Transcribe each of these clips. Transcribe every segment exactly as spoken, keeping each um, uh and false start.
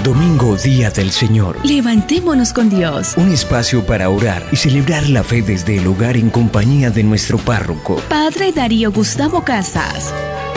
Domingo, Día del Señor. Levantémonos con Dios. Un espacio para orar y celebrar la fe desde el hogar en compañía de nuestro párroco, Padre Darío Gustavo Casas.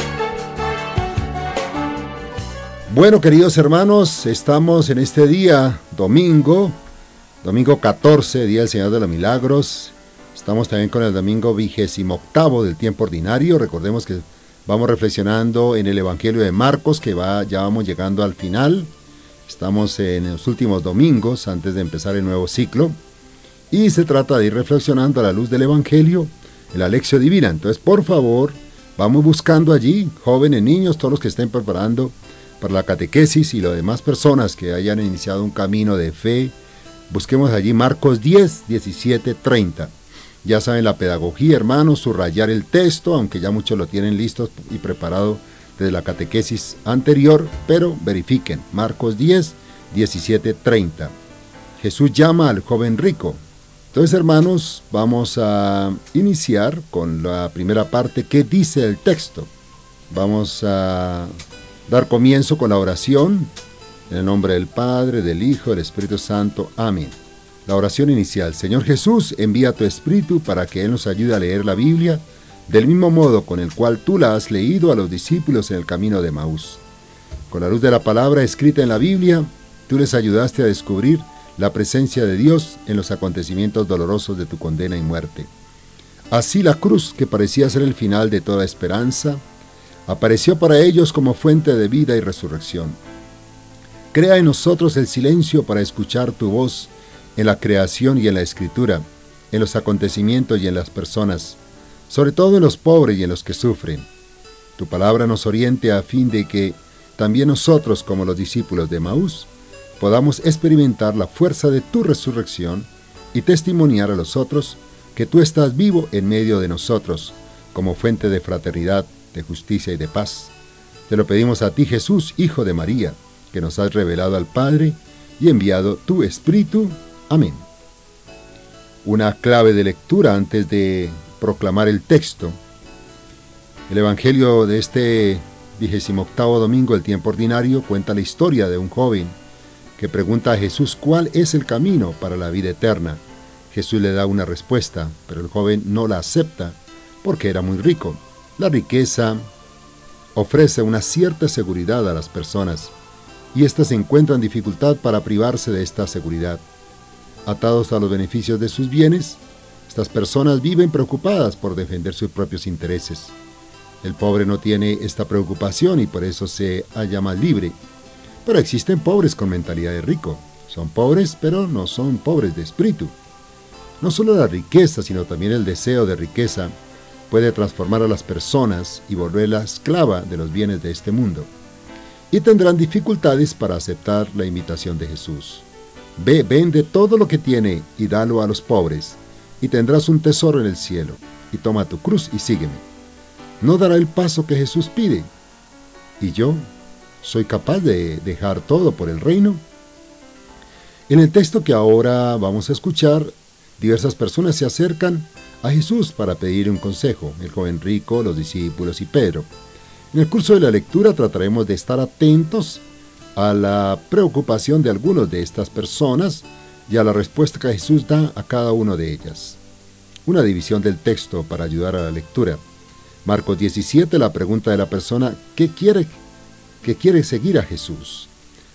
Bueno, queridos hermanos, estamos en este día, domingo, domingo catorce, Día del Señor de los Milagros. Estamos también con el domingo vigésimo octavo del tiempo ordinario. Recordemos que vamos reflexionando en el Evangelio de Marcos, que va, ya vamos llegando al final. Estamos en los últimos domingos antes de empezar el nuevo ciclo. Y se trata de ir reflexionando a la luz del Evangelio, en la Lección Divina. Entonces, por favor, vamos buscando allí, jóvenes, niños, todos los que estén preparando para la catequesis y las demás personas que hayan iniciado un camino de fe. Busquemos allí Marcos diez, diecisiete, treinta. Ya saben la pedagogía, hermanos, subrayar el texto, aunque ya muchos lo tienen listo y preparado desde la catequesis anterior, pero verifiquen, Marcos diez, diecisiete, treinta. Jesús llama al joven rico. Entonces, hermanos, vamos a iniciar con la primera parte. ¿Qué dice el texto? Vamos a dar comienzo con la oración, en el nombre del Padre, del Hijo, del Espíritu Santo. Amén. La oración inicial. Señor Jesús, envía tu Espíritu para que Él nos ayude a leer la Biblia del mismo modo con el cual tú la has leído a los discípulos en el camino de Emaús. Con la luz de la palabra escrita en la Biblia, tú les ayudaste a descubrir la presencia de Dios en los acontecimientos dolorosos de tu condena y muerte. Así la cruz, que parecía ser el final de toda esperanza, apareció para ellos como fuente de vida y resurrección. Crea en nosotros el silencio para escuchar tu voz en la creación y en la escritura, en los acontecimientos y en las personas, sobre todo en los pobres y en los que sufren. Tu palabra nos oriente a fin de que también nosotros, como los discípulos de Emaús, podamos experimentar la fuerza de tu resurrección y testimoniar a los otros que tú estás vivo en medio de nosotros, como fuente de fraternidad, de justicia y de paz. Te lo pedimos a ti, Jesús, Hijo de María, que nos has revelado al Padre y enviado tu Espíritu. Amén. Una clave de lectura antes de proclamar el texto. El Evangelio de este vigésimo octavo domingo del tiempo ordinario cuenta la historia de un joven que pregunta a Jesús cuál es el camino para la vida eterna. Jesús le da una respuesta, pero el joven no la acepta porque era muy rico. La riqueza ofrece una cierta seguridad a las personas y éstas encuentran dificultad para privarse de esta seguridad. Atados a los beneficios de sus bienes, estas personas viven preocupadas por defender sus propios intereses. El pobre no tiene esta preocupación y por eso se halla más libre. Pero existen pobres con mentalidad de rico. Son pobres, pero no son pobres de espíritu. No solo la riqueza, sino también el deseo de riqueza puede transformar a las personas y volverla esclava de los bienes de este mundo. Y tendrán dificultades para aceptar la invitación de Jesús. Ve, vende todo lo que tiene y dalo a los pobres, y tendrás un tesoro en el cielo, y toma tu cruz y sígueme. ¿No dará el paso que Jesús pide? ¿Y yo soy capaz de dejar todo por el reino? En el texto que ahora vamos a escuchar, diversas personas se acercan a Jesús para pedir un consejo, el joven rico, los discípulos y Pedro. En el curso de la lectura trataremos de estar atentos a la preocupación de algunos de estas personas y a la respuesta que Jesús da a cada una de ellas. Una división del texto para ayudar a la lectura. Marcos diecisiete, la pregunta de la persona que quiere, que quiere seguir a Jesús.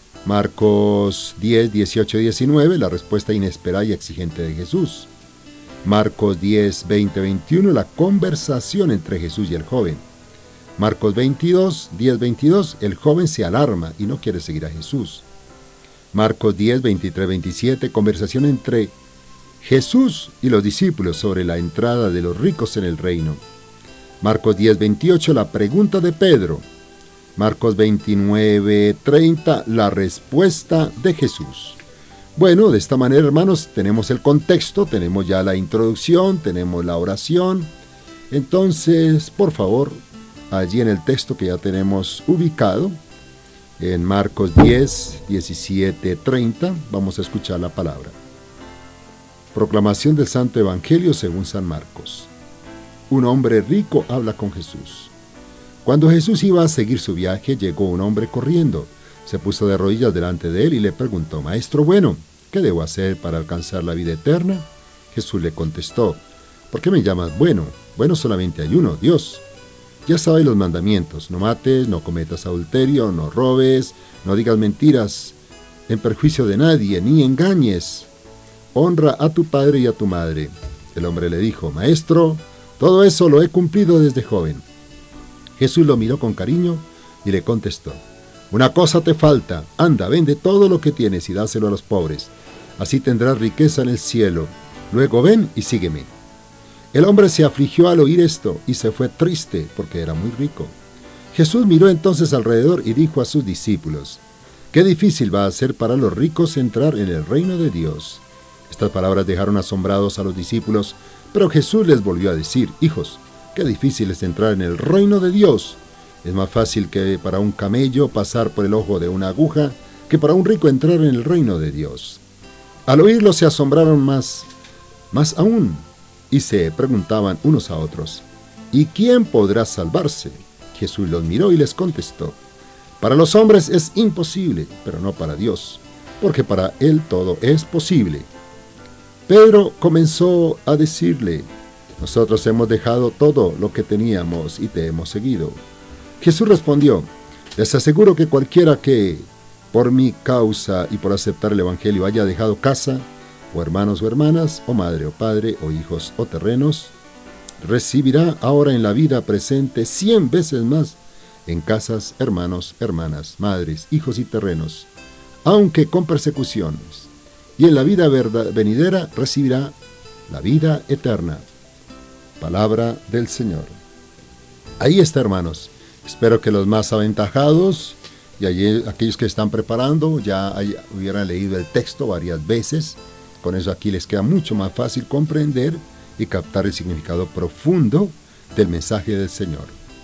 Marcos diez, dieciocho y diecinueve, la respuesta inesperada y exigente de Jesús. Marcos diez, veinte, veintiuno, la conversación entre Jesús y el joven. Marcos veintidós, diez, veintidós, el joven se alarma y no quiere seguir a Jesús. Marcos diez, veintitrés, veintisiete, conversación entre Jesús y los discípulos sobre la entrada de los ricos en el reino. Marcos diez, veintiocho, la pregunta de Pedro. Marcos veintinueve, treinta, la respuesta de Jesús. Bueno, de esta manera, hermanos, tenemos el contexto, tenemos ya la introducción, tenemos la oración. Entonces, por favor, allí en el texto que ya tenemos ubicado, en Marcos diez, diecisiete, treinta, vamos a escuchar la palabra. Proclamación del Santo Evangelio según San Marcos. Un hombre rico habla con Jesús. Cuando Jesús iba a seguir su viaje, llegó un hombre corriendo, Se puso de rodillas delante de él y le preguntó: Maestro bueno, ¿qué debo hacer para alcanzar la vida eterna? Jesús le contestó: ¿por qué me llamas bueno? Bueno solamente hay uno, Dios. Ya sabes los mandamientos: no mates, no cometas adulterio, no robes, no digas mentiras en perjuicio de nadie, ni engañes. Honra a tu padre y a tu madre. El hombre le dijo: Maestro, todo eso lo he cumplido desde joven. Jesús lo miró con cariño y le contestó: una cosa te falta, anda, vende todo lo que tienes y dáselo a los pobres. Así tendrás riqueza en el cielo. Luego ven y sígueme. El hombre se afligió al oír esto y se fue triste porque era muy rico. Jesús miró entonces alrededor y dijo a sus discípulos: qué difícil va a ser para los ricos entrar en el reino de Dios. Estas palabras dejaron asombrados a los discípulos, pero Jesús les volvió a decir: hijos, qué difícil es entrar en el reino de Dios. Es más fácil que para un camello pasar por el ojo de una aguja que para un rico entrar en el reino de Dios. Al oírlo se asombraron más, más aún, y se preguntaban unos a otros: ¿y quién podrá salvarse? Jesús los miró y les contestó: para los hombres es imposible, pero no para Dios, porque para Él todo es posible. Pedro comenzó a decirle: nosotros hemos dejado todo lo que teníamos y te hemos seguido. Jesús respondió: les aseguro que cualquiera que, por mi causa y por aceptar el Evangelio, haya dejado casa, o hermanos o hermanas, o madre o padre, o hijos o terrenos, recibirá ahora en la vida presente cien veces más en casas, hermanos, hermanas, madres, hijos y terrenos, aunque con persecuciones, y en la vida venidera recibirá la vida eterna. Palabra del Señor. Ahí está, hermanos. Espero que los más aventajados y allí, aquellos que están preparando ya hay, hubieran leído el texto varias veces. Con eso aquí les queda mucho más fácil comprender y captar el significado profundo del mensaje del Señor.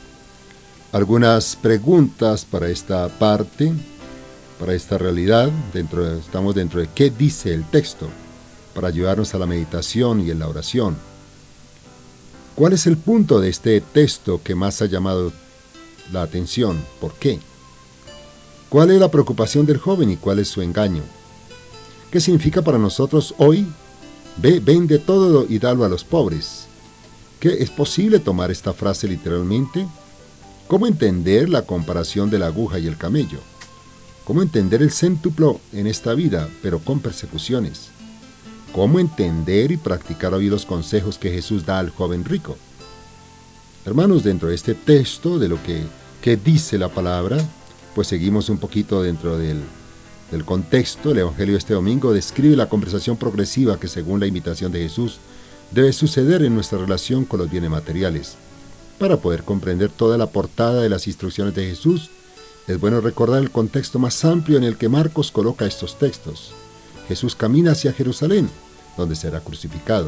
Algunas preguntas para esta parte, para esta realidad. Dentro de, estamos dentro de ¿qué dice el texto? Para ayudarnos a la meditación y en la oración. ¿Cuál es el punto de este texto que más ha llamado la atención? ¿Por qué? ¿Cuál es la preocupación del joven y cuál es su engaño? ¿Qué significa para nosotros hoy? Ve, vende todo y dalo a los pobres. ¿Qué es posible tomar esta frase literalmente? ¿Cómo entender la comparación de la aguja y el camello? ¿Cómo entender el céntuplo en esta vida, pero con persecuciones? ¿Cómo entender y practicar hoy los consejos que Jesús da al joven rico? Hermanos, dentro de este texto, de lo que, que dice la palabra, pues seguimos un poquito dentro del, del contexto. El Evangelio de este domingo describe la conversación progresiva que, según la invitación de Jesús, debe suceder en nuestra relación con los bienes materiales. Para poder comprender toda la portada de las instrucciones de Jesús, es bueno recordar el contexto más amplio en el que Marcos coloca estos textos. Jesús camina hacia Jerusalén, donde será crucificado.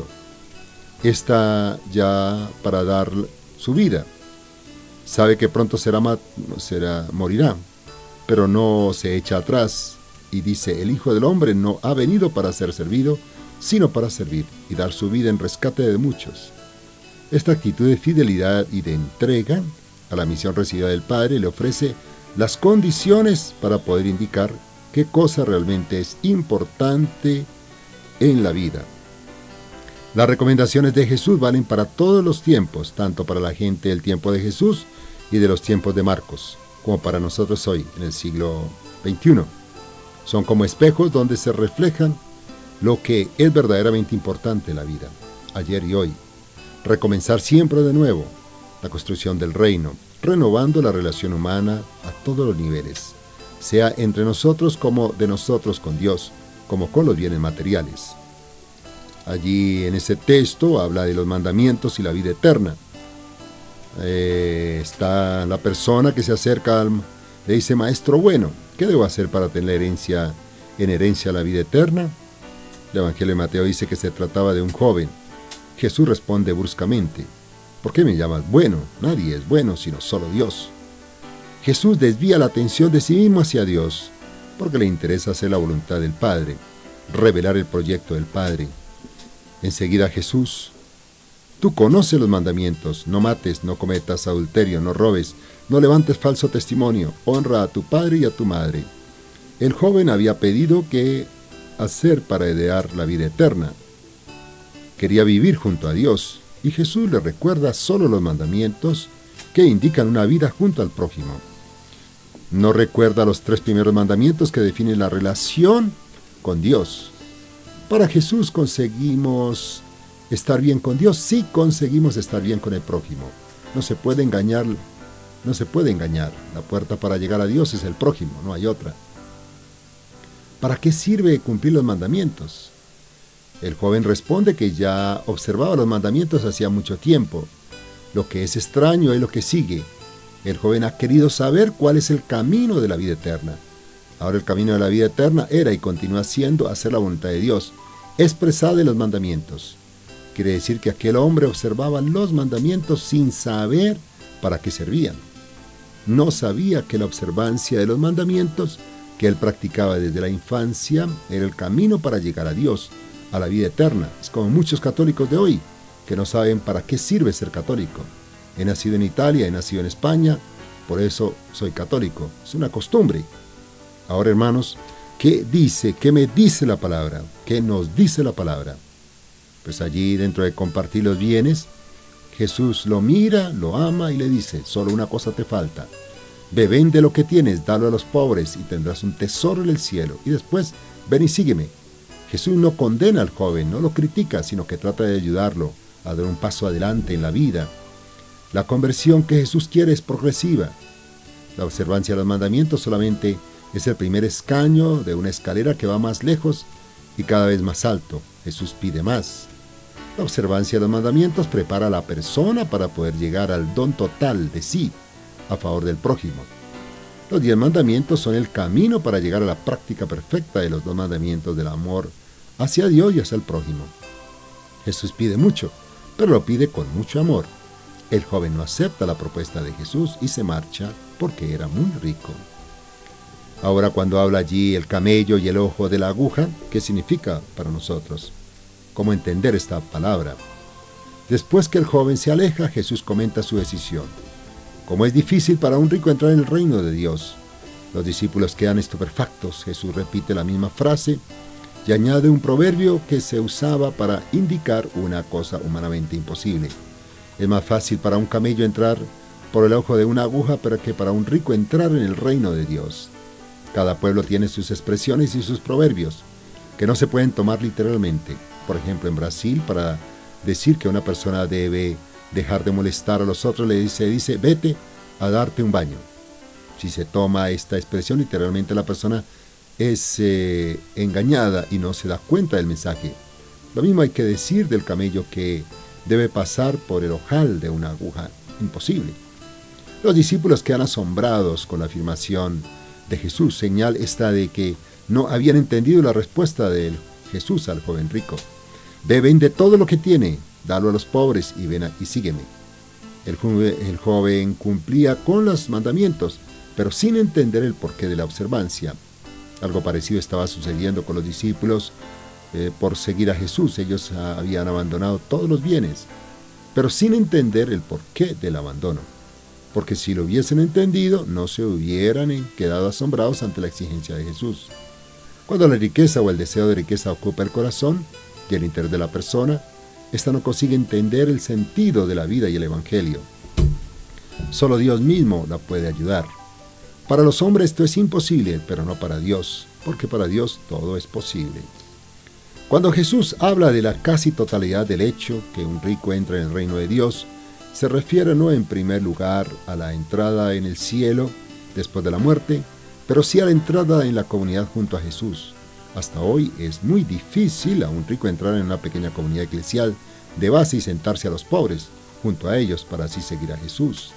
Está ya para dar su vida. Sabe que pronto será, será, morirá, pero no se echa atrás y dice: el Hijo del Hombre no ha venido para ser servido, sino para servir y dar su vida en rescate de muchos. Esta actitud de fidelidad y de entrega a la misión recibida del Padre le ofrece las condiciones para poder indicar qué cosa realmente es importante en la vida. Las recomendaciones de Jesús valen para todos los tiempos, tanto para la gente del tiempo de Jesús y de los tiempos de Marcos, como para nosotros hoy, en el siglo veintiuno. Son como espejos donde se reflejan lo que es verdaderamente importante en la vida, ayer y hoy. Recomenzar siempre de nuevo, la construcción del reino, renovando la relación humana a todos los niveles, sea entre nosotros como de nosotros con Dios, como con los bienes materiales. Allí en ese texto habla de los mandamientos y la vida eterna. Eh, está la persona que se acerca, al, le dice: maestro bueno, ¿qué debo hacer para tener herencia, en herencia la vida eterna? El Evangelio de Mateo dice que se trataba de un joven. Jesús responde bruscamente: ¿por qué me llamas bueno? Nadie es bueno sino solo Dios. Jesús desvía la atención de sí mismo hacia Dios, porque le interesa hacer la voluntad del Padre, revelar el proyecto del Padre. Enseguida Jesús: tú conoces los mandamientos: no mates, no cometas adulterio, no robes, no levantes falso testimonio, honra a tu padre y a tu madre. El joven había pedido qué hacer para heredar la vida eterna. Quería vivir junto a Dios, y Jesús le recuerda solo los mandamientos que indican una vida junto al prójimo. No recuerda los tres primeros mandamientos que definen la relación con Dios. Para Jesús conseguimos estar bien con Dios, sí conseguimos estar bien con el prójimo. No se puede engañar, no se puede engañar. La puerta para llegar a Dios es el prójimo, no hay otra. ¿Para qué sirve cumplir los mandamientos? El joven responde que ya observaba los mandamientos hacía mucho tiempo. Lo que es extraño es lo que sigue. El joven ha querido saber cuál es el camino de la vida eterna. Ahora el camino de la vida eterna era y continúa siendo hacer la voluntad de Dios, expresada en los mandamientos. Quiere decir que aquel hombre observaba los mandamientos sin saber para qué servían. No sabía que la observancia de los mandamientos que él practicaba desde la infancia era el camino para llegar a Dios, a la vida eterna. Es como muchos católicos de hoy, que no saben para qué sirve ser católico. He nacido en Italia, he nacido en España, por eso soy católico. Es una costumbre. Ahora, hermanos, ¿qué dice? ¿Qué me dice la palabra? ¿Qué nos dice la palabra? Pues allí, dentro de compartir los bienes, Jesús lo mira, lo ama y le dice, solo una cosa te falta. Ve, vende lo que tienes, dalo a los pobres y tendrás un tesoro en el cielo. Y después, ven y sígueme. Jesús no condena al joven, no lo critica, sino que trata de ayudarlo a dar un paso adelante en la vida. La conversión que Jesús quiere es progresiva. La observancia de los mandamientos solamente es el primer escaño de una escalera que va más lejos y cada vez más alto. Jesús pide más. La observancia de los mandamientos prepara a la persona para poder llegar al don total de sí a favor del prójimo. Los diez mandamientos son el camino para llegar a la práctica perfecta de los dos mandamientos del amor hacia Dios y hacia el prójimo. Jesús pide mucho, pero lo pide con mucho amor. El joven no acepta la propuesta de Jesús y se marcha porque era muy rico. Ahora, cuando habla allí el camello y el ojo de la aguja, ¿qué significa para nosotros? ¿Cómo entender esta palabra? Después que el joven se aleja, Jesús comenta su decisión. Como es difícil para un rico entrar en el reino de Dios. Los discípulos quedan estupefactos. Jesús repite la misma frase y añade un proverbio que se usaba para indicar una cosa humanamente imposible. Es más fácil para un camello entrar por el ojo de una aguja pero que para un rico entrar en el reino de Dios. Cada pueblo tiene sus expresiones y sus proverbios, que no se pueden tomar literalmente. Por ejemplo, en Brasil, para decir que una persona debe dejar de molestar a los otros, le dice, dice, vete a darte un baño. Si se toma esta expresión literalmente, la persona es eh, engañada y no se da cuenta del mensaje. Lo mismo hay que decir del camello que debe pasar por el ojal de una aguja. Imposible. Los discípulos quedan asombrados con la afirmación de Jesús, señal esta de que no habían entendido la respuesta de Jesús al joven rico. Ve, vende todo lo que tiene, dalo a los pobres y ven a, y sígueme. El joven, el joven cumplía con los mandamientos, pero sin entender el porqué de la observancia. Algo parecido estaba sucediendo con los discípulos eh, por seguir a Jesús. Ellos ah, habían abandonado todos los bienes, pero sin entender el porqué del abandono. Porque si lo hubiesen entendido, no se hubieran quedado asombrados ante la exigencia de Jesús. Cuando la riqueza o el deseo de riqueza ocupa el corazón y el interior de la persona, ésta no consigue entender el sentido de la vida y el Evangelio. Solo Dios mismo la puede ayudar. Para los hombres esto es imposible, pero no para Dios, porque para Dios todo es posible. Cuando Jesús habla de la casi totalidad del hecho que un rico entra en el reino de Dios, se refiere no en primer lugar a la entrada en el cielo después de la muerte, pero sí a la entrada en la comunidad junto a Jesús. Hasta hoy es muy difícil a un rico entrar en una pequeña comunidad eclesial de base y sentarse a los pobres junto a ellos para así seguir a Jesús.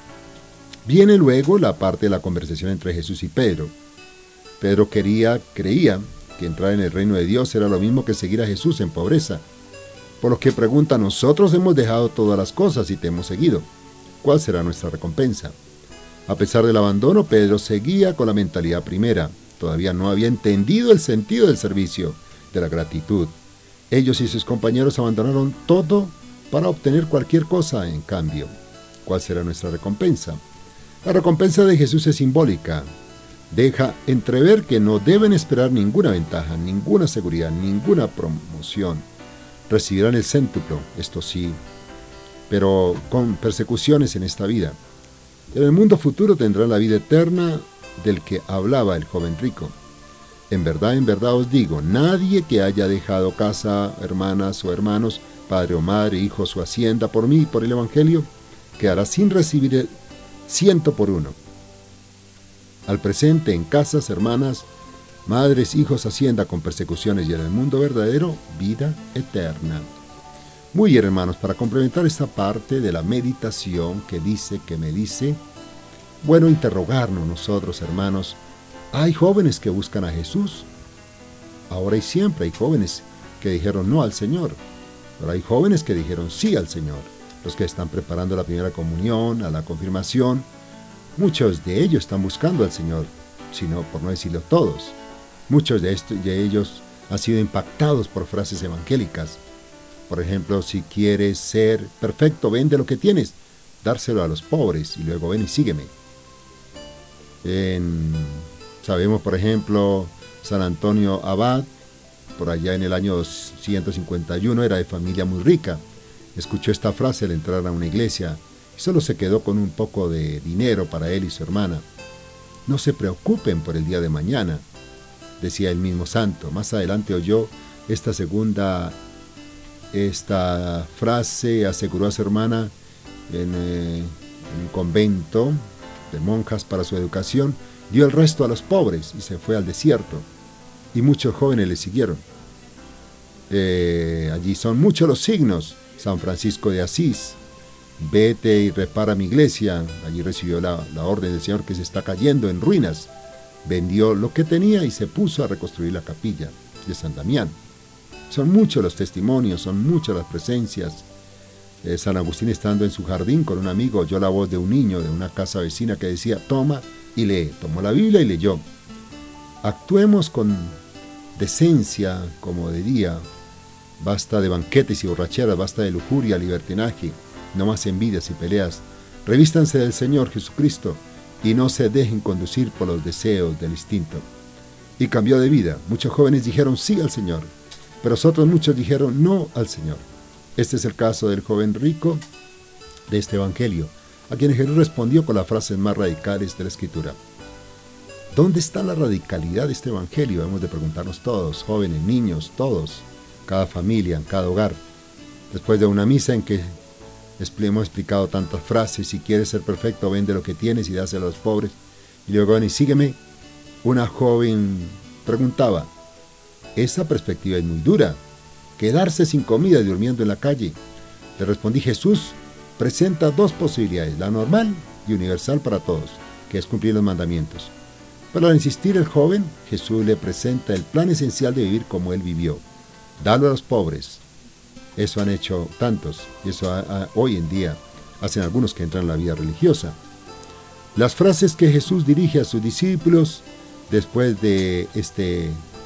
Viene luego la parte de la conversación entre Jesús y Pedro. Pedro quería, creía que entrar en el reino de Dios era lo mismo que seguir a Jesús en pobreza. Por lo que pregunta, nosotros hemos dejado todas las cosas y te hemos seguido. ¿Cuál será nuestra recompensa? A pesar del abandono, Pedro seguía con la mentalidad primera. Todavía no había entendido el sentido del servicio, de la gratitud. Ellos y sus compañeros abandonaron todo para obtener cualquier cosa en cambio. ¿Cuál será nuestra recompensa? La recompensa de Jesús es simbólica. deja entrever que no deben esperar ninguna ventaja, ninguna seguridad, ninguna promoción. Recibirán el céntuplo, esto sí, pero con persecuciones en esta vida. En el mundo futuro tendrán la vida eterna del que hablaba el joven rico. En verdad, en verdad os digo, nadie que haya dejado casa, hermanas o hermanos, padre o madre, hijos o hacienda por mí y por el Evangelio, quedará sin recibir el ciento por uno. Al presente, en casas, hermanas, madres, hijos, hacienda con persecuciones, y en el mundo verdadero, vida eterna. Muy bien, hermanos, para complementar esta parte de la meditación que dice, que me dice, bueno, interrogarnos nosotros, hermanos, ¿hay jóvenes que buscan a Jesús? Ahora y siempre hay jóvenes que dijeron no al Señor, pero hay jóvenes que dijeron sí al Señor, los que están preparando la primera comunión, a la confirmación. Muchos de ellos están buscando al Señor, sino por no decirlo todos. Muchos de, estos, de ellos han sido impactados por frases evangélicas. Por ejemplo, si quieres ser perfecto, vende lo que tienes, dárselo a los pobres y luego ven y sígueme. En, sabemos, por ejemplo, San Antonio Abad, por allá en el año ciento cincuenta y uno, era de familia muy rica. Escuchó esta frase al entrar a una iglesia y solo se quedó con un poco de dinero para él y su hermana. No se preocupen por el día de mañana, decía el mismo santo. Más adelante oyó esta segunda, esta frase, aseguró a su hermana en, eh, en un convento de monjas para su educación, dio el resto a los pobres y se fue al desierto. Y muchos jóvenes le siguieron. Eh, allí son muchos los signos. San Francisco de Asís, vete y repara mi iglesia. Allí recibió la, la orden del Señor que se está cayendo en ruinas. Vendió lo que tenía y se puso a reconstruir la capilla de San Damián. Son muchos los testimonios, son muchas las presencias. Eh, San Agustín, estando en su jardín con un amigo, oyó la voz de un niño de una casa vecina que decía, toma y lee. Tomó la Biblia y leyó. Actuemos con decencia como de día. Basta de banquetes y borracheras, basta de lujuria, libertinaje, no más envidias y peleas. Revístanse del Señor Jesucristo y no se dejen conducir por los deseos del instinto. Y cambió de vida. Muchos jóvenes dijeron sí al Señor, pero otros muchos dijeron no al Señor. Este es el caso del joven rico de este evangelio, a quien Jesús respondió con las frases más radicales de la Escritura. ¿Dónde está la radicalidad de este evangelio? Hemos de preguntarnos todos, jóvenes, niños, todos, cada familia, en cada hogar. Después de una misa en que hemos explicado tantas frases, si quieres ser perfecto, vende lo que tienes y dáselo a los pobres, y luego ven y sígueme, una joven preguntaba, esa perspectiva es muy dura, quedarse sin comida y durmiendo en la calle. Le respondí, Jesús presenta dos posibilidades, la normal y universal para todos, que es cumplir los mandamientos. Pero al insistir el joven, Jesús le presenta el plan esencial de vivir como él vivió, darlo a los pobres. Eso han hecho tantos, y eso a, a, hoy en día hacen algunos que entran en la vida religiosa. Las frases que Jesús dirige a sus discípulos después de, este,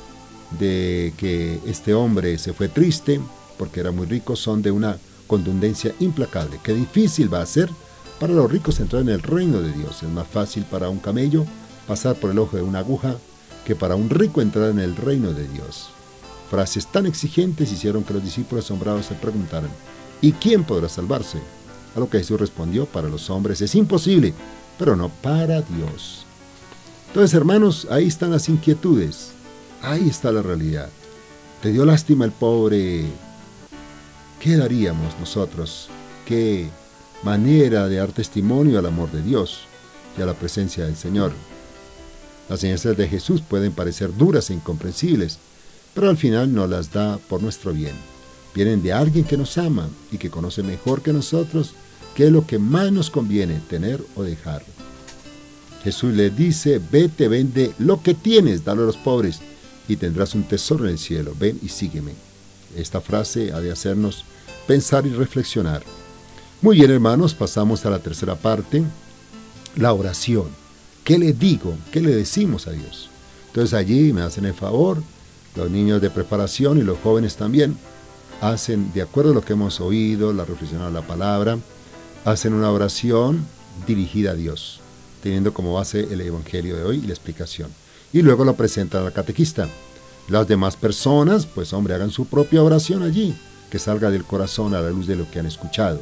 de que este hombre se fue triste, porque era muy rico, son de una contundencia implacable. Qué difícil va a ser para los ricos entrar en el reino de Dios. Es más fácil para un camello pasar por el ojo de una aguja que para un rico entrar en el reino de Dios. Frases tan exigentes hicieron que los discípulos asombrados se preguntaran, ¿y quién podrá salvarse? A lo que Jesús respondió, para los hombres es imposible, pero no para Dios. Entonces, hermanos, ahí están las inquietudes, ahí está la realidad. ¿Te dio lástima el pobre? ¿Qué daríamos nosotros? ¿Qué manera de dar testimonio al amor de Dios y a la presencia del Señor? Las enseñanzas de Jesús pueden parecer duras e incomprensibles, pero al final nos las da por nuestro bien. Vienen de alguien que nos ama y que conoce mejor que nosotros qué es lo que más nos conviene tener o dejar. Jesús le dice, vete, vende lo que tienes, dalo a los pobres y tendrás un tesoro en el cielo. Ven y sígueme. Esta frase ha de hacernos pensar y reflexionar. Muy bien, hermanos, pasamos a la tercera parte, la oración. ¿Qué le digo? ¿Qué le decimos a Dios? Entonces allí me hacen el favor, los niños de preparación y los jóvenes también, hacen, de acuerdo a lo que hemos oído, la reflexión a la palabra, hacen una oración dirigida a Dios. teniendo como base el Evangelio de hoy y la explicación. Y luego lo presenta al catequista. Las demás personas, pues hombre, hagan su propia oración allí, que salga del corazón a la luz de lo que han escuchado.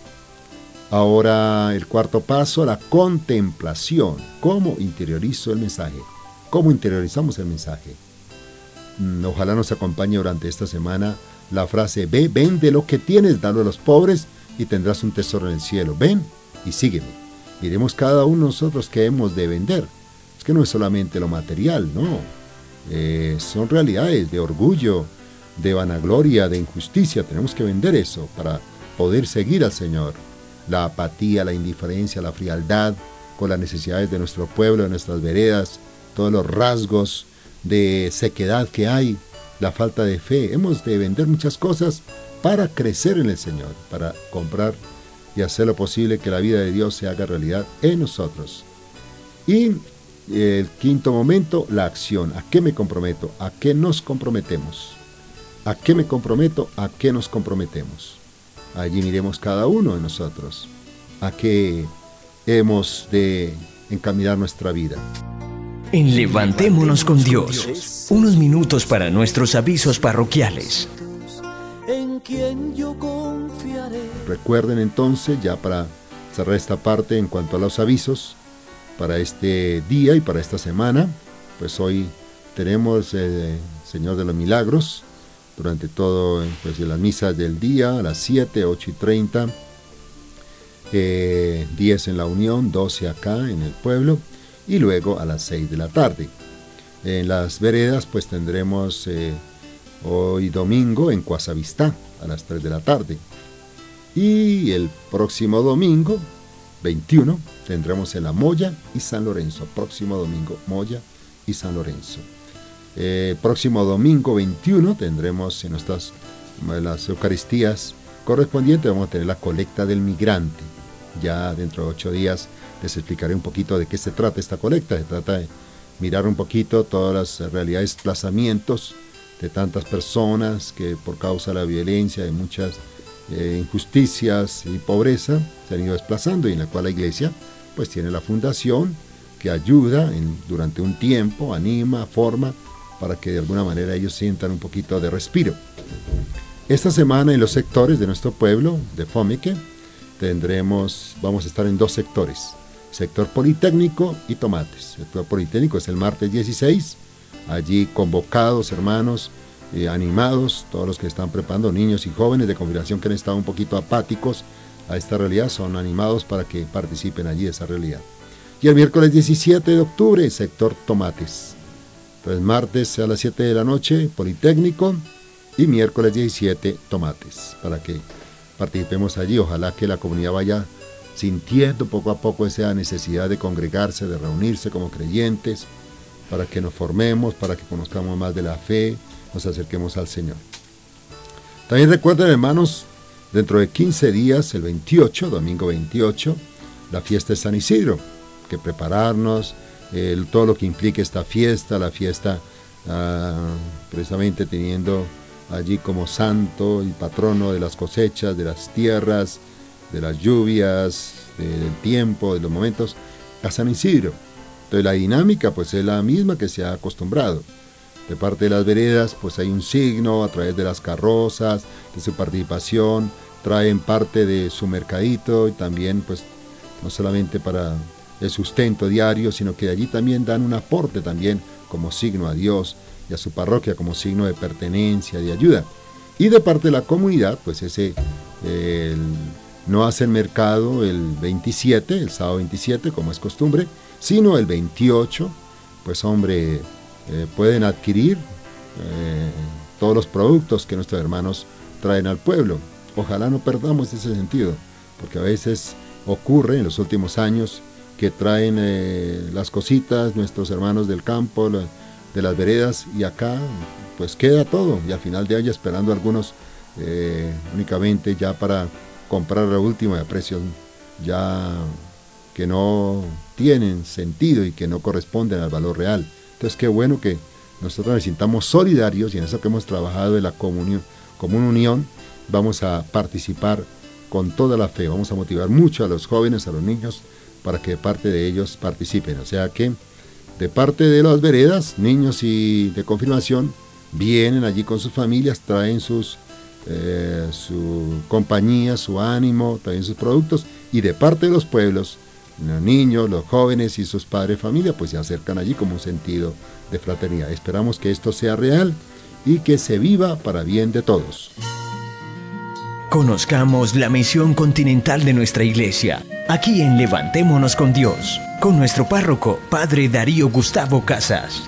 Ahora el cuarto paso, la contemplación. ¿Cómo interiorizo el mensaje? ¿Cómo interiorizamos el mensaje? Mm, ojalá nos acompañe durante esta semana la frase: ve, vende lo que tienes, dalo a los pobres y tendrás un tesoro en el cielo. Ven y sígueme. Miremos cada uno de nosotros qué hemos de vender. Es que no es solamente lo material, no. Eh, son realidades de orgullo, de vanagloria, de injusticia. Tenemos que vender eso para poder seguir al Señor. La apatía, la indiferencia, la frialdad con las necesidades de nuestro pueblo, de nuestras veredas, todos los rasgos de sequedad que hay, la falta de fe. Hemos de vender muchas cosas para crecer en el Señor, para comprar y hacer lo posible que la vida de Dios se haga realidad en nosotros. Y el quinto momento, la acción. ¿A qué me comprometo? ¿A qué nos comprometemos? ¿A qué me comprometo? ¿A qué nos comprometemos? Allí miremos cada uno de nosotros a qué hemos de encaminar nuestra vida. En Levantémonos con Dios, unos minutos para nuestros avisos parroquiales. En quien yo confiaré. Recuerden entonces, ya para cerrar esta parte en cuanto a los avisos, para este día y para esta semana, pues hoy tenemos el Señor de los Milagros, durante todo, pues las misas del día, a las siete, ocho y treinta, eh, diez en la Unión, doce acá en el pueblo, y luego a las seis de la tarde. En las veredas, pues tendremos eh, hoy domingo en Cuazavistá, a las tres de la tarde. Y el próximo domingo, veintiuno, tendremos en La Moya y San Lorenzo. Próximo domingo, Moya y San Lorenzo. Eh, próximo domingo veintiuno tendremos en nuestras en las Eucaristías correspondientes, vamos a tener la colecta del migrante. Ya dentro de ocho días les explicaré un poquito de qué se trata esta colecta. Se trata de mirar un poquito todas las realidades, desplazamientos de tantas personas que por causa de la violencia, de muchas eh, injusticias y pobreza se han ido desplazando, y en la cual la Iglesia pues tiene la fundación que ayuda en, durante un tiempo, anima, forma, para que de alguna manera ellos sientan un poquito de respiro. Esta semana en los sectores de nuestro pueblo, de Fomeque, tendremos, vamos a estar en dos sectores, sector Politécnico y Tomates. El sector Politécnico es el martes dieciséis, allí convocados hermanos, eh, animados, todos los que están preparando, niños y jóvenes de configuración que han estado un poquito apáticos a esta realidad, son animados para que participen allí de esa realidad. Y el miércoles diecisiete de octubre, sector Tomates. Entonces, martes a las siete de la noche, Politécnico, y miércoles diecisiete, Tomates, para que participemos allí. Ojalá que la comunidad vaya sintiendo poco a poco esa necesidad de congregarse, de reunirse como creyentes, para que nos formemos, para que conozcamos más de la fe, nos acerquemos al Señor. También recuerden, hermanos, dentro de quince días, el veintiocho, domingo veintiocho, la fiesta de San Isidro, que prepararnos, El, todo lo que implica esta fiesta, la fiesta uh, precisamente teniendo allí como santo y patrono de las cosechas, de las tierras, de las lluvias, de, del tiempo, de los momentos, a San Isidro. Entonces la dinámica pues es la misma que se ha acostumbrado. De parte de las veredas pues hay un signo a través de las carrozas, de su participación, traen parte de su mercadito y también pues no solamente para el sustento diario, sino que de allí también dan un aporte también como signo a Dios y a su parroquia, como signo de pertenencia, de ayuda. Y de parte de la comunidad, pues ese eh, el, no hacen mercado el veintisiete, el sábado veintisiete, como es costumbre, sino el veintiocho, pues hombre, eh, pueden adquirir eh, todos los productos que nuestros hermanos traen al pueblo. Ojalá no perdamos ese sentido, porque a veces ocurre en los últimos años que traen eh, las cositas nuestros hermanos del campo, la, de las veredas, y acá pues queda todo, y al final de año esperando algunos eh, únicamente ya para comprar lo último a precios ya que no tienen sentido y que no corresponden al valor real. Entonces qué bueno que nosotros nos sintamos solidarios, y en eso que hemos trabajado de la comunión, como una unión, vamos a participar con toda la fe, vamos a motivar mucho a los jóvenes, a los niños, para que parte de ellos participen. O sea que de parte de las veredas, niños y de confirmación vienen allí con sus familias, traen sus eh, su compañía, su ánimo, traen sus productos, y de parte de los pueblos, los niños, los jóvenes y sus padres de familia, pues se acercan allí como un sentido de fraternidad. Esperamos que esto sea real y que se viva para bien de todos. Conozcamos la misión continental de nuestra iglesia, aquí en Levantémonos con Dios, con nuestro párroco, Padre Darío Gustavo Casas.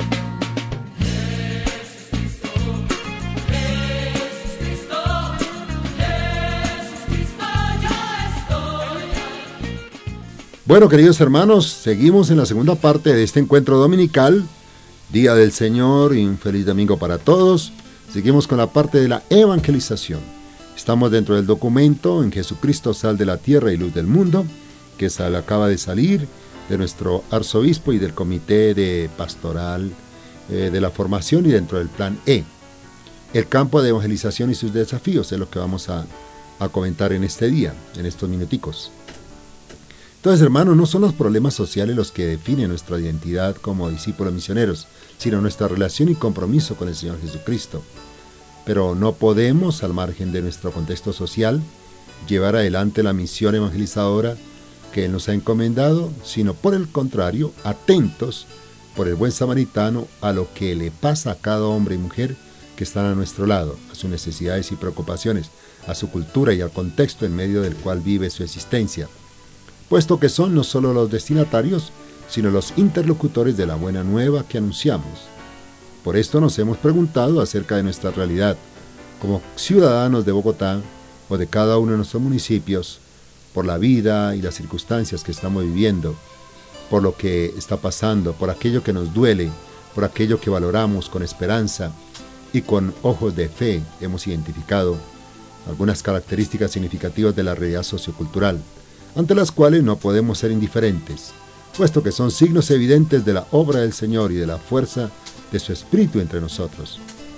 Bueno, queridos hermanos, seguimos en la segunda parte de este encuentro dominical, Día del Señor y un feliz domingo para todos. Seguimos con la parte de la evangelización. Estamos dentro del documento En Jesucristo, Sal de la Tierra y Luz del Mundo, que sal, acaba de salir de nuestro arzobispo y del comité de pastoral eh, de la formación y dentro del plan E. El campo de evangelización y sus desafíos es lo que vamos a, a comentar en este día, en estos minuticos. Entonces, hermanos, no son los problemas sociales los que definen nuestra identidad como discípulos misioneros, sino nuestra relación y compromiso con el Señor Jesucristo. Pero no podemos, al margen de nuestro contexto social, llevar adelante la misión evangelizadora que Él nos ha encomendado, sino por el contrario, atentos por el buen samaritano a lo que le pasa a cada hombre y mujer que están a nuestro lado, a sus necesidades y preocupaciones, a su cultura y al contexto en medio del cual vive su existencia, puesto que son no solo los destinatarios, sino los interlocutores de la buena nueva que anunciamos. Por esto nos hemos preguntado acerca de nuestra realidad, como ciudadanos de Bogotá o de cada uno de nuestros municipios, por la vida y las circunstancias que estamos viviendo, por lo que está pasando, por aquello que nos duele, por aquello que valoramos con esperanza y con ojos de fe hemos identificado algunas características significativas de la realidad sociocultural, ante las cuales no podemos ser indiferentes, puesto que son signos evidentes de la obra del Señor y de la fuerza de su Espíritu entre nosotros.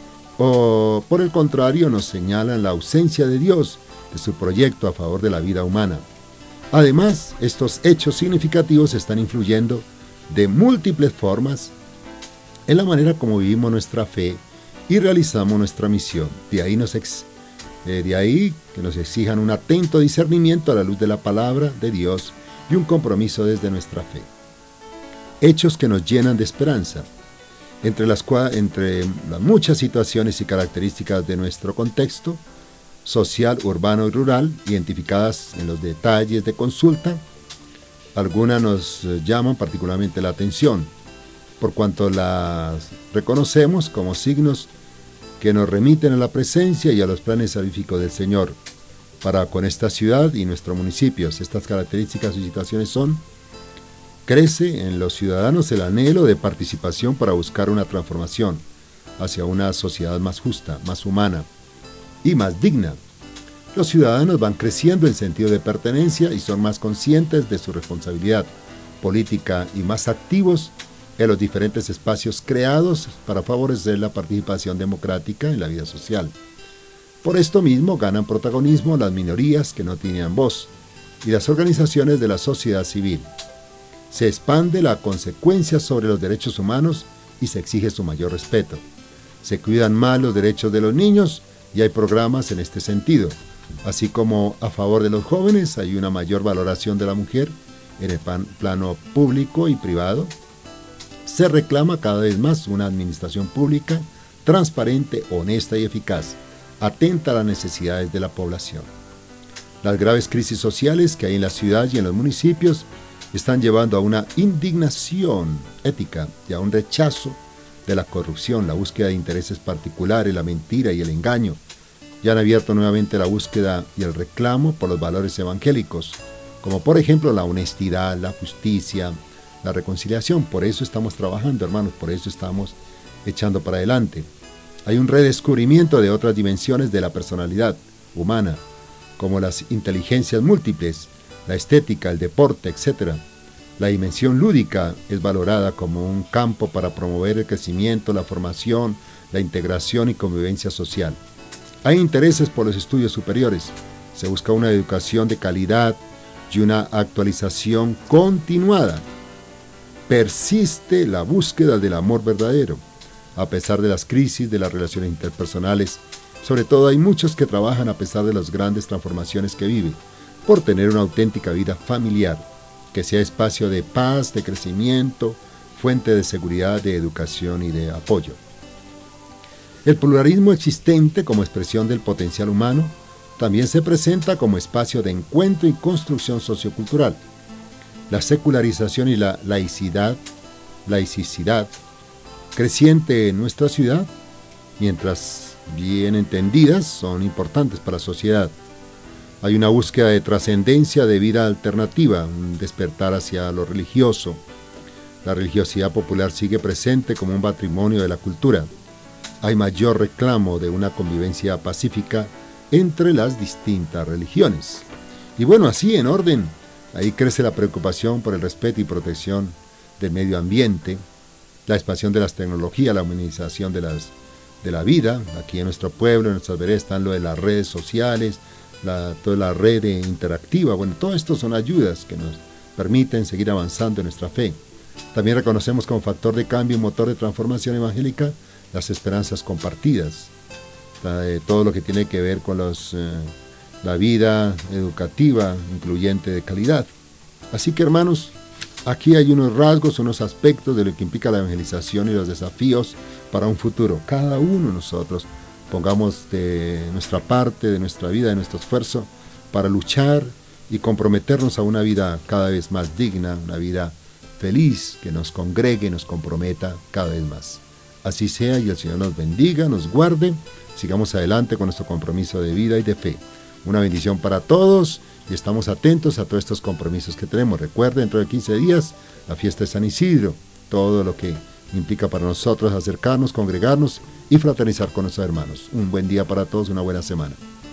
O, por el contrario, nos señalan la ausencia de Dios, de su proyecto a favor de la vida humana. Además, estos hechos significativos están influyendo de múltiples formas en la manera como vivimos nuestra fe y realizamos nuestra misión. De ahí, nos ex, eh, de ahí que nos exijan un atento discernimiento a la luz de la palabra de Dios y un compromiso desde nuestra fe. Hechos que nos llenan de esperanza. Entre las, entre las muchas situaciones y características de nuestro contexto social, urbano y rural, identificadas en los detalles de consulta, algunas nos llaman particularmente la atención, por cuanto las reconocemos como signos que nos remiten a la presencia y a los planes salvíficos del Señor para con esta ciudad y nuestros municipios. Estas características y situaciones son: crece en los ciudadanos el anhelo de participación para buscar una transformación hacia una sociedad más justa, más humana y más digna. Los ciudadanos van creciendo en sentido de pertenencia y son más conscientes de su responsabilidad política y más activos en los diferentes espacios creados para favorecer la participación democrática en la vida social. Por esto mismo ganan protagonismo las minorías que no tenían voz y las organizaciones de la sociedad civil. Se expande la consecuencia sobre los derechos humanos y se exige su mayor respeto. Se cuidan más los derechos de los niños y hay programas en este sentido. Así como a favor de los jóvenes hay una mayor valoración de la mujer en el plano público y privado. Se reclama cada vez más una administración pública transparente, honesta y eficaz, atenta a las necesidades de la población. Las graves crisis sociales que hay en la ciudad y en los municipios están llevando a una indignación ética y a un rechazo de la corrupción, la búsqueda de intereses particulares, la mentira y el engaño. Ya han abierto nuevamente la búsqueda y el reclamo por los valores evangélicos, como por ejemplo la honestidad, la justicia, la reconciliación. Por eso estamos trabajando, hermanos, por eso estamos echando para adelante. Hay un redescubrimiento de otras dimensiones de la personalidad humana, como las inteligencias múltiples, la estética, el deporte, etcétera. La dimensión lúdica es valorada como un campo para promover el crecimiento, la formación, la integración y convivencia social. Hay intereses por los estudios superiores. Se busca una educación de calidad y una actualización continuada. Persiste la búsqueda del amor verdadero, a pesar de las crisis de las relaciones interpersonales. Sobre todo hay muchos que trabajan a pesar de las grandes transformaciones que viven, por tener una auténtica vida familiar, que sea espacio de paz, de crecimiento, fuente de seguridad, de educación y de apoyo. El pluralismo existente como expresión del potencial humano también se presenta como espacio de encuentro y construcción sociocultural. La secularización y la laicidad, laicidad creciente en nuestra ciudad, mientras bien entendidas, son importantes para la sociedad. Hay una búsqueda de trascendencia de vida alternativa, un despertar hacia lo religioso. La religiosidad popular sigue presente como un patrimonio de la cultura. Hay mayor reclamo de una convivencia pacífica entre las distintas religiones. Y bueno, así en orden, ahí crece la preocupación por el respeto y protección del medio ambiente, la expansión de las tecnologías, la humanización de, las, de la vida. Aquí en nuestro pueblo, en nuestras veredas, están lo de las redes sociales, la, toda la red interactiva. Bueno, todo esto son ayudas que nos permiten seguir avanzando en nuestra fe. También reconocemos como factor de cambio y motor de transformación evangélica las esperanzas compartidas, de todo lo que tiene que ver con los, eh, la vida educativa incluyente de calidad. Así que, hermanos, aquí hay unos rasgos, unos aspectos de lo que implica la evangelización y los desafíos para un futuro. Cada uno de nosotros pongamos de nuestra parte, de nuestra vida, de nuestro esfuerzo para luchar y comprometernos a una vida cada vez más digna, una vida feliz, que nos congregue, nos comprometa cada vez más. Así sea, y el Señor nos bendiga, nos guarde. Sigamos adelante con nuestro compromiso de vida y de fe. Una bendición para todos y estamos atentos a todos estos compromisos que tenemos. Recuerden, dentro de quince días, la fiesta de San Isidro. Todo lo que implica para nosotros acercarnos, congregarnos y fraternizar con nuestros hermanos. Un buen día para todos, una buena semana.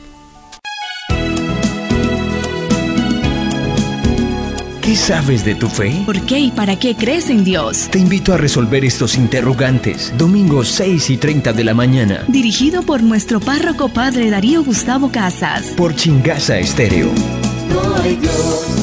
¿Qué sabes de tu fe? ¿Por qué y para qué crees en Dios? Te invito a resolver estos interrogantes. Domingo seis y treinta de la mañana. Dirigido por nuestro párroco Padre Darío Gustavo Casas. Por Chingasa Estéreo. No hay Dios.